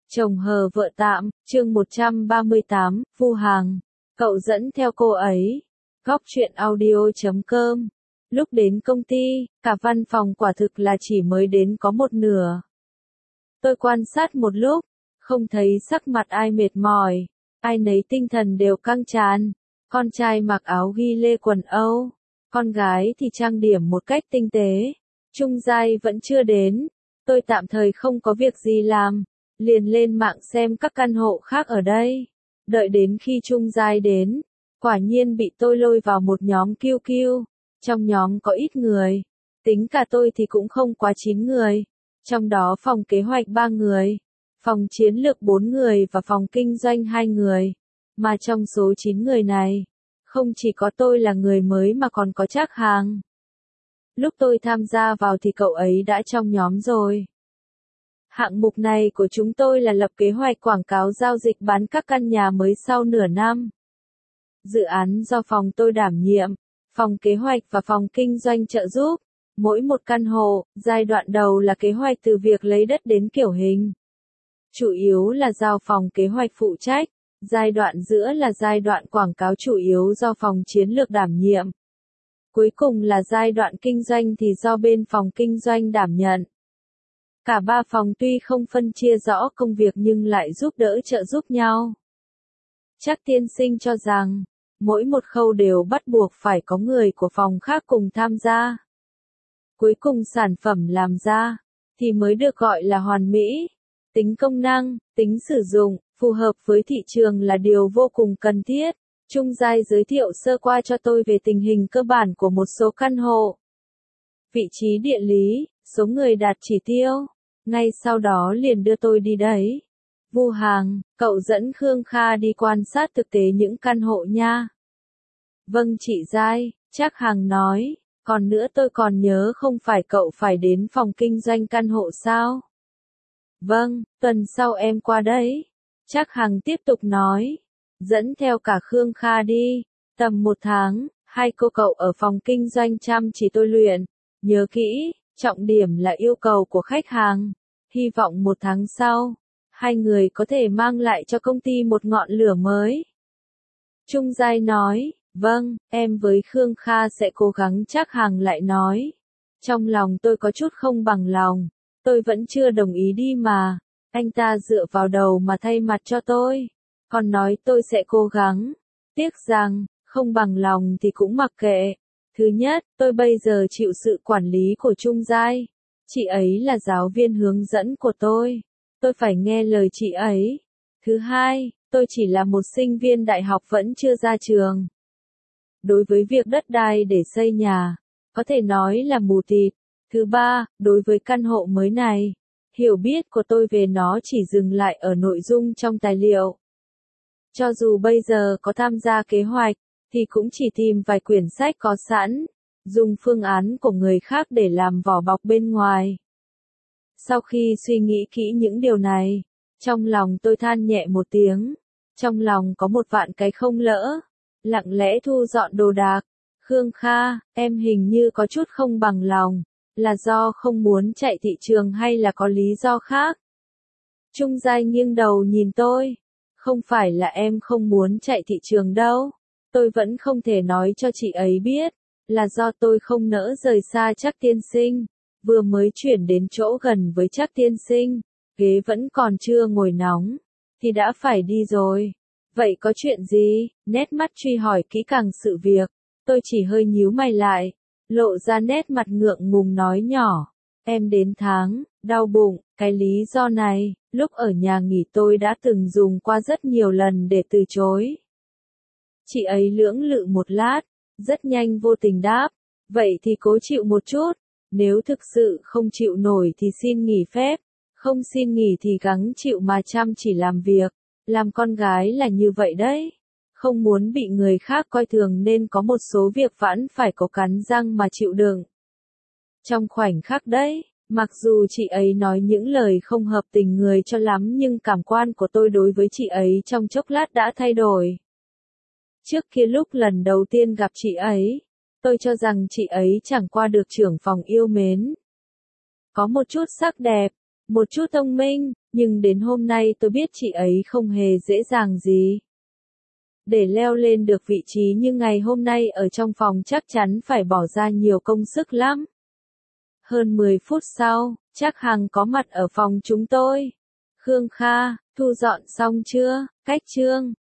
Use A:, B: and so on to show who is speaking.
A: Chồng hờ vợ tạm, chương 138, Vu Hàng. Cậu dẫn theo cô ấy. Góc truyện audio.com. Lúc đến công ty, cả văn phòng quả thực là chỉ mới đến có một nửa. Tôi quan sát một lúc, không thấy sắc mặt ai mệt mỏi, ai nấy tinh thần đều căng tràn. Con trai mặc áo ghi lê quần Âu, con gái thì trang điểm một cách tinh tế. Trung giai vẫn chưa đến, tôi tạm thời không có việc gì làm, liền lên mạng xem các căn hộ khác ở đây. Đợi đến khi Trung giai đến, quả nhiên bị tôi lôi vào một nhóm QQ. Trong nhóm có ít người, tính cả tôi thì cũng không quá 9 người. Trong đó phòng kế hoạch 3 người, phòng chiến lược 4 người và phòng kinh doanh 2 người. Mà trong số 9 người này, không chỉ có tôi là người mới mà còn có Trác Hàng. Lúc tôi tham gia vào thì cậu ấy đã trong nhóm rồi. Hạng mục này của chúng tôi là lập kế hoạch quảng cáo giao dịch bán các căn nhà mới sau nửa năm. Dự án do phòng tôi đảm nhiệm, phòng kế hoạch và phòng kinh doanh trợ giúp. Mỗi một căn hộ, giai đoạn đầu là kế hoạch từ việc lấy đất đến kiểu hình. Chủ yếu là giao phòng kế hoạch phụ trách, giai đoạn giữa là giai đoạn quảng cáo chủ yếu do phòng chiến lược đảm nhiệm. Cuối cùng là giai đoạn kinh doanh thì do bên phòng kinh doanh đảm nhận. Cả ba phòng tuy không phân chia rõ công việc nhưng lại giúp đỡ trợ giúp nhau. Trác tiên sinh cho rằng, mỗi một khâu đều bắt buộc phải có người của phòng khác cùng tham gia. Cuối cùng sản phẩm làm ra, thì mới được gọi là hoàn mỹ. Tính công năng, tính sử dụng, phù hợp với thị trường là điều vô cùng cần thiết. Trung giai giới thiệu sơ qua cho tôi về tình hình cơ bản của một số căn hộ. Vị trí địa lý, số người đạt chỉ tiêu. Ngay sau đó liền đưa tôi đi đấy. Vu Hàng, cậu dẫn Khương Kha đi quan sát thực tế những căn hộ nha. Vâng chị giai, Trác Hàng nói. Còn nữa tôi còn nhớ không phải cậu phải đến phòng kinh doanh căn hộ sao? Vâng, tuần sau em qua đấy. Trác Hàng tiếp tục nói. Dẫn theo cả Khương Kha đi. Tầm 1 tháng, hai cô cậu ở phòng kinh doanh chăm chỉ tôi luyện. Nhớ kỹ, trọng điểm là yêu cầu của khách hàng. Hy vọng 1 tháng sau, hai người có thể mang lại cho công ty một ngọn lửa mới. Trung giai nói. Vâng, em với Khương Kha sẽ cố gắng. Trác Hàng lại nói. Trong lòng tôi có chút không bằng lòng. Tôi vẫn chưa đồng ý đi mà. Anh ta dựa vào đầu mà thay mặt cho tôi. Còn nói tôi sẽ cố gắng. Tiếc rằng, không bằng lòng thì cũng mặc kệ. Thứ nhất, tôi bây giờ chịu sự quản lý của Trung giai. Chị ấy là giáo viên hướng dẫn của tôi. Tôi phải nghe lời chị ấy. Thứ hai, tôi chỉ là một sinh viên đại học vẫn chưa ra trường. Đối với việc đất đai để xây nhà, có thể nói là mù tịt. Thứ ba, đối với căn hộ mới này, hiểu biết của tôi về nó chỉ dừng lại ở nội dung trong tài liệu. Cho dù bây giờ có tham gia kế hoạch, thì cũng chỉ tìm vài quyển sách có sẵn, dùng phương án của người khác để làm vỏ bọc bên ngoài. Sau khi suy nghĩ kỹ những điều này, trong lòng tôi than nhẹ một tiếng, trong lòng có một vạn cái không lỡ. Lặng lẽ thu dọn đồ đạc. Khương Kha, em hình như có chút không bằng lòng, là do không muốn chạy thị trường hay là có lý do khác? Trung giai nghiêng đầu nhìn tôi. Không phải là em không muốn chạy thị trường đâu. Tôi vẫn không thể nói cho chị ấy biết, là do tôi không nỡ rời xa Trác tiên sinh. Vừa mới chuyển đến chỗ gần với Trác tiên sinh, ghế vẫn còn chưa ngồi nóng, thì đã phải đi rồi. Vậy có chuyện gì? Nét mắt truy hỏi kỹ càng sự việc. Tôi chỉ hơi nhíu mày lại, lộ ra nét mặt ngượng ngùng nói nhỏ. Em đến tháng, đau bụng, cái lý do này, lúc ở nhà nghỉ tôi đã từng dùng qua rất nhiều lần để từ chối. Chị ấy lưỡng lự một lát, rất nhanh vô tình đáp. Vậy thì cố chịu một chút, nếu thực sự không chịu nổi thì xin nghỉ phép, không xin nghỉ thì gắng chịu mà chăm chỉ làm việc. Làm con gái là như vậy đấy. Không muốn bị người khác coi thường nên có một số việc vẫn phải có cắn răng mà chịu đựng. Trong khoảnh khắc đấy, mặc dù chị ấy nói những lời không hợp tình người cho lắm nhưng cảm quan của tôi đối với chị ấy trong chốc lát đã thay đổi. Trước kia lúc lần đầu tiên gặp chị ấy, tôi cho rằng chị ấy chẳng qua được trưởng phòng yêu mến. Có một chút sắc đẹp, một chút thông minh, nhưng đến hôm nay tôi biết chị ấy không hề dễ dàng gì. Để leo lên được vị trí như ngày hôm nay ở trong phòng chắc chắn phải bỏ ra nhiều công sức lắm. Hơn 10 phút sau, Trác Hằng có mặt ở phòng chúng tôi. Khương Kha, thu dọn xong chưa? Cách Trương.